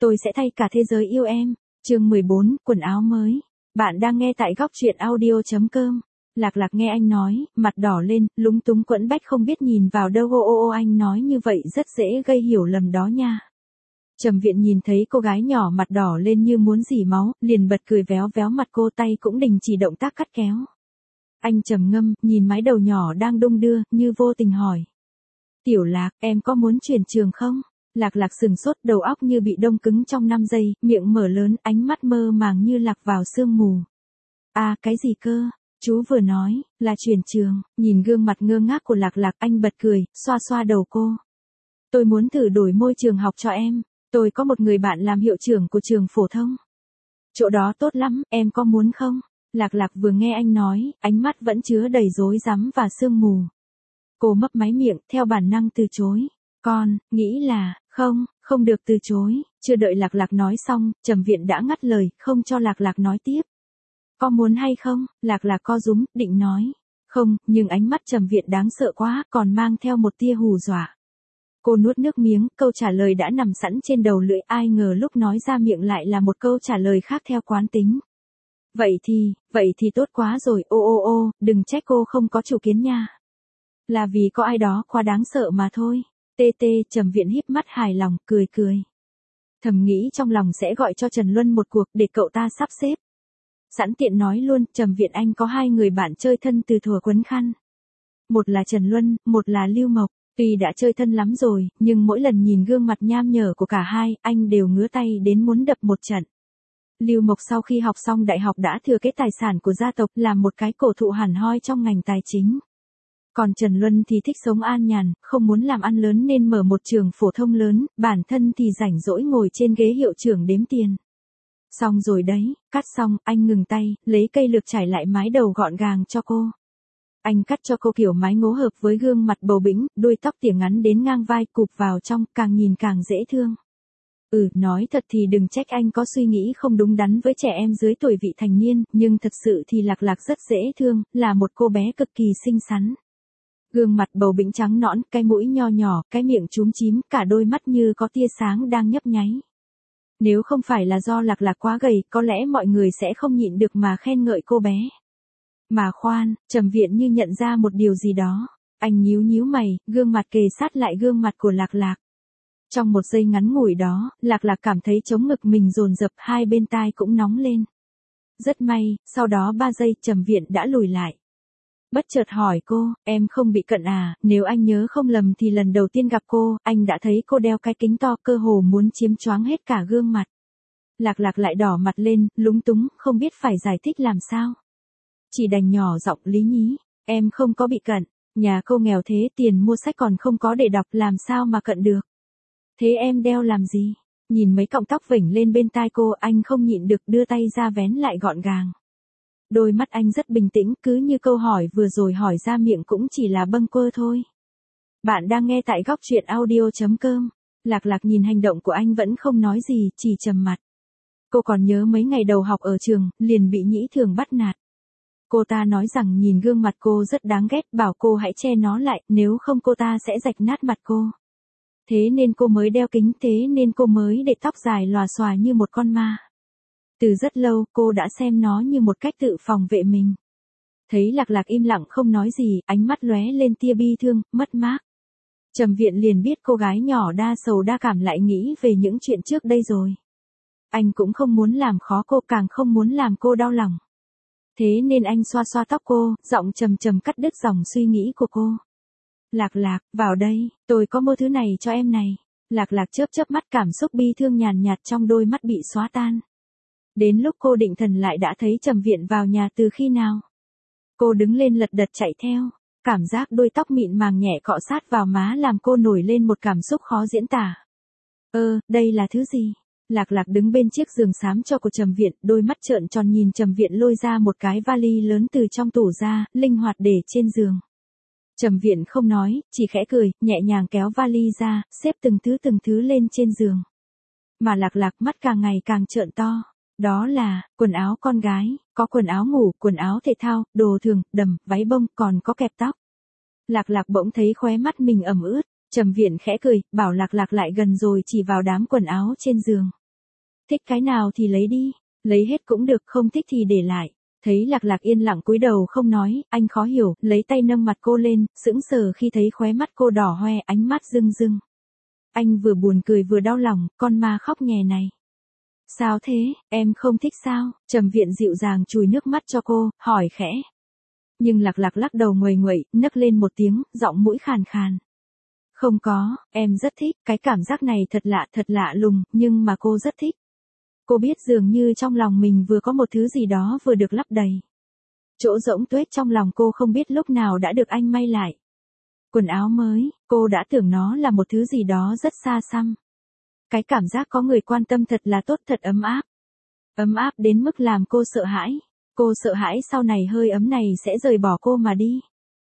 tôi sẽ thay cả thế giới yêu em. Chương 14, quần áo mới. Bạn đang nghe tại góc truyện audio.com. Lạc Lạc nghe anh nói, mặt đỏ lên, lúng túng quẫn bách không biết nhìn vào đâu. Anh nói như vậy rất dễ gây hiểu lầm đó nha. Trầm Viện nhìn thấy cô gái nhỏ mặt đỏ lên như muốn rỉ máu, liền bật cười véo véo mặt cô, tay cũng đình chỉ động tác cắt kéo. Anh trầm ngâm, nhìn mái đầu nhỏ đang đung đưa, như vô tình hỏi. Tiểu Lạc, em có muốn chuyển trường không? Lạc Lạc sừng sốt, đầu óc như bị đông cứng trong 5 giây, miệng mở lớn, ánh mắt mơ màng như lạc vào sương mù. À, cái gì cơ? Chú vừa nói, là chuyển trường. Nhìn gương mặt ngơ ngác của Lạc Lạc, anh bật cười, xoa xoa đầu cô. Tôi muốn thử đổi môi trường học cho em. Tôi có một người bạn làm hiệu trưởng của trường phổ thông. Chỗ đó tốt lắm, em có muốn không? Lạc Lạc vừa nghe anh nói, ánh mắt vẫn chứa đầy rối rắm và sương mù. Cô mấp máy miệng, theo bản năng từ chối. Con, nghĩ là, không được từ chối. Chưa đợi Lạc Lạc nói xong, Trầm Viện đã ngắt lời, không cho Lạc Lạc nói tiếp. Có muốn hay không? Lạc Lạc co rúm, định nói. Không, nhưng ánh mắt Trầm Viện đáng sợ quá, còn mang theo một tia hù dọa. Cô nuốt nước miếng, câu trả lời đã nằm sẵn trên đầu lưỡi, ai ngờ lúc nói ra miệng lại là một câu trả lời khác theo quán tính. Vậy thì tốt quá rồi, đừng trách cô không có chủ kiến nha. Là vì có ai đó quá đáng sợ mà thôi. Trầm Viện híp mắt hài lòng, cười. Thầm nghĩ trong lòng sẽ gọi cho Trần Luân một cuộc để cậu ta sắp xếp. Sẵn tiện nói luôn, Trầm Viện anh có 2 người bạn chơi thân từ thuở quấn khăn. Một là Trần Luân, một là Lưu Mộc. Tuy đã chơi thân lắm rồi, nhưng mỗi lần nhìn gương mặt nham nhở của cả hai, anh đều ngứa tay đến muốn đập một trận. Lưu Mộc sau khi học xong đại học đã thừa kế tài sản của gia tộc, làm một cái cổ thụ hẳn hoi trong ngành tài chính. Còn Trần Luân thì thích sống an nhàn, không muốn làm ăn lớn nên mở một trường phổ thông lớn, bản thân thì rảnh rỗi ngồi trên ghế hiệu trưởng đếm tiền. Xong rồi đấy, cắt xong, anh ngừng tay, lấy cây lược trải lại mái đầu gọn gàng cho cô. Anh cắt cho cô kiểu mái ngố hợp với gương mặt bầu bĩnh, đuôi tóc tỉa ngắn đến ngang vai cụp vào trong, càng nhìn càng dễ thương. Nói thật thì đừng trách anh có suy nghĩ không đúng đắn với trẻ em dưới tuổi vị thành niên, nhưng thật sự thì Lạc Lạc rất dễ thương, là một cô bé cực kỳ xinh xắn. Gương mặt bầu bĩnh trắng nõn, cái mũi nho nhỏ, cái miệng chúm chím, cả đôi mắt như có tia sáng đang nhấp nháy. Nếu không phải là do Lạc Lạc quá gầy, có lẽ mọi người sẽ không nhịn được mà khen ngợi cô bé. Mà khoan, Trầm Viện như nhận ra một điều gì đó. Anh nhíu mày, gương mặt kề sát lại gương mặt của Lạc Lạc. Trong một giây ngắn ngủi đó, Lạc Lạc cảm thấy trống ngực mình dồn dập, hai bên tai cũng nóng lên. Rất may, sau đó 3 giây Trầm Viện đã lùi lại. Bất chợt hỏi cô, em không bị cận à? Nếu anh nhớ không lầm thì lần đầu tiên gặp cô, anh đã thấy cô đeo cái kính to, cơ hồ muốn chiếm choáng hết cả gương mặt. Lạc Lạc lại đỏ mặt lên, lúng túng, không biết phải giải thích làm sao. Chỉ đành nhỏ giọng lý nhí, em không có bị cận, nhà cô nghèo thế, tiền mua sách còn không có để đọc, làm sao mà cận được. Thế em đeo làm gì? Nhìn mấy cọng tóc vểnh lên bên tai cô, anh không nhịn được đưa tay ra vén lại gọn gàng. Đôi mắt anh rất bình tĩnh, cứ như câu hỏi vừa rồi hỏi ra miệng cũng chỉ là bâng quơ thôi. Bạn đang nghe tại góc truyện audio.com. Lạc Lạc nhìn hành động của anh vẫn không nói gì, chỉ trầm mặt. Cô còn nhớ mấy ngày đầu học ở trường, liền bị Nhĩ Thường bắt nạt. Cô ta nói rằng nhìn gương mặt cô rất đáng ghét, bảo cô hãy che nó lại, nếu không cô ta sẽ rạch nát mặt cô. Thế nên cô mới đeo kính, thế nên cô mới để tóc dài lòa xòa như một con ma. Từ rất lâu, cô đã xem nó như một cách tự phòng vệ mình. Thấy Lạc Lạc im lặng không nói gì, ánh mắt lóe lên tia bi thương, mất mát. Trầm Viện liền biết cô gái nhỏ đa sầu đa cảm lại nghĩ về những chuyện trước đây rồi. Anh cũng không muốn làm khó cô, càng không muốn làm cô đau lòng. Thế nên anh xoa xoa tóc cô, giọng trầm trầm cắt đứt dòng suy nghĩ của cô. Lạc Lạc, vào đây, tôi có mua thứ này cho em này. Lạc Lạc chớp mắt, cảm xúc bi thương nhàn nhạt trong đôi mắt bị xóa tan. Đến lúc cô định thần lại đã thấy Trầm Viện vào nhà từ khi nào. Cô đứng lên lật đật chạy theo, cảm giác đôi tóc mịn màng nhẹ cọ sát vào má làm cô nổi lên một cảm xúc khó diễn tả. Đây là thứ gì? Lạc Lạc đứng bên chiếc giường xám cho của Trầm Viện, đôi mắt trợn tròn nhìn Trầm Viện lôi ra một cái vali lớn từ trong tủ ra, linh hoạt để trên giường. Trầm Viện không nói, chỉ khẽ cười, nhẹ nhàng kéo vali ra, xếp từng thứ lên trên giường. Mà Lạc Lạc mắt càng ngày càng trợn to. Đó là, quần áo con gái, có quần áo ngủ, quần áo thể thao, đồ thường, đầm, váy bông, còn có kẹp tóc. Lạc Lạc bỗng thấy khóe mắt mình ẩm ướt, Trầm Viện khẽ cười, bảo Lạc Lạc lại gần rồi chỉ vào đám quần áo trên giường. Thích cái nào thì lấy đi, lấy hết cũng được, không thích thì để lại. Thấy Lạc Lạc yên lặng cúi đầu không nói, anh khó hiểu, lấy tay nâng mặt cô lên, sững sờ khi thấy khóe mắt cô đỏ hoe, ánh mắt rưng rưng. Anh vừa buồn cười vừa đau lòng, con ma khóc nhè này. Sao thế, em không thích sao? Trầm Viện dịu dàng chùi nước mắt cho cô, hỏi khẽ. Nhưng Lạc Lạc lắc đầu nguầy nguậy, nấc lên một tiếng, giọng mũi khàn khàn. Không có, em rất thích, cái cảm giác này thật lạ lùng, nhưng mà cô rất thích. Cô biết dường như trong lòng mình vừa có một thứ gì đó vừa được lấp đầy. Chỗ rỗng tuếch trong lòng cô không biết lúc nào đã được anh may lại. Quần áo mới, cô đã tưởng nó là một thứ gì đó rất xa xăm. Cái cảm giác có người quan tâm thật là tốt, thật ấm áp. Ấm áp đến mức làm cô sợ hãi. Cô sợ hãi sau này hơi ấm này sẽ rời bỏ cô mà đi.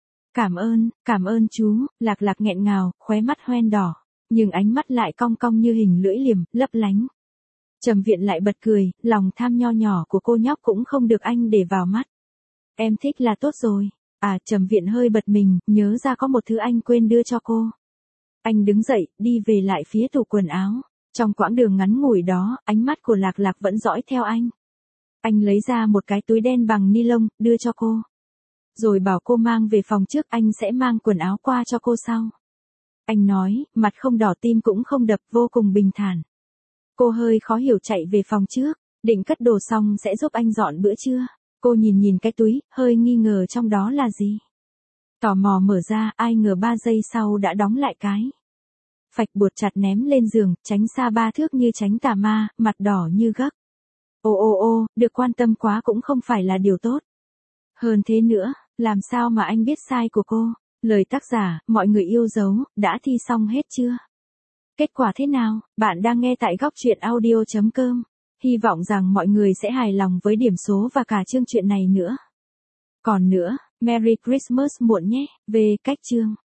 Cảm ơn chú, Lạc Lạc nghẹn ngào, khóe mắt hoen đỏ. Nhưng ánh mắt lại cong cong như hình lưỡi liềm, lấp lánh. Trầm Viện lại bật cười, lòng tham nho nhỏ của cô nhóc cũng không được anh để vào mắt. Em thích là tốt rồi. À, Trầm Viện hơi bật mình, nhớ ra có một thứ anh quên đưa cho cô. Anh đứng dậy, đi về lại phía tủ quần áo. Trong quãng đường ngắn ngủi đó, ánh mắt của Lạc Lạc vẫn dõi theo anh. Anh lấy ra một cái túi đen bằng ni lông, đưa cho cô. Rồi bảo cô mang về phòng trước, anh sẽ mang quần áo qua cho cô sau. Anh nói, mặt không đỏ tim cũng không đập, vô cùng bình thản. Cô hơi khó hiểu chạy về phòng trước, định cất đồ xong sẽ giúp anh dọn bữa trưa. Cô nhìn cái túi, hơi nghi ngờ trong đó là gì. Tò mò mở ra, ai ngờ 3 giây sau đã đóng lại cái. Phạch buột chặt ném lên giường, tránh xa 3 thước như tránh tà ma, mặt đỏ như gấc. Ô, được quan tâm quá cũng không phải là điều tốt. Hơn thế nữa, làm sao mà anh biết sai của cô? Lời tác giả, mọi người yêu dấu, đã thi xong hết chưa? Kết quả thế nào? Bạn đang nghe tại góc truyện audio.com. Hy vọng rằng mọi người sẽ hài lòng với điểm số và cả chương truyện này nữa. Còn nữa, Merry Christmas muộn nhé, về cách chương.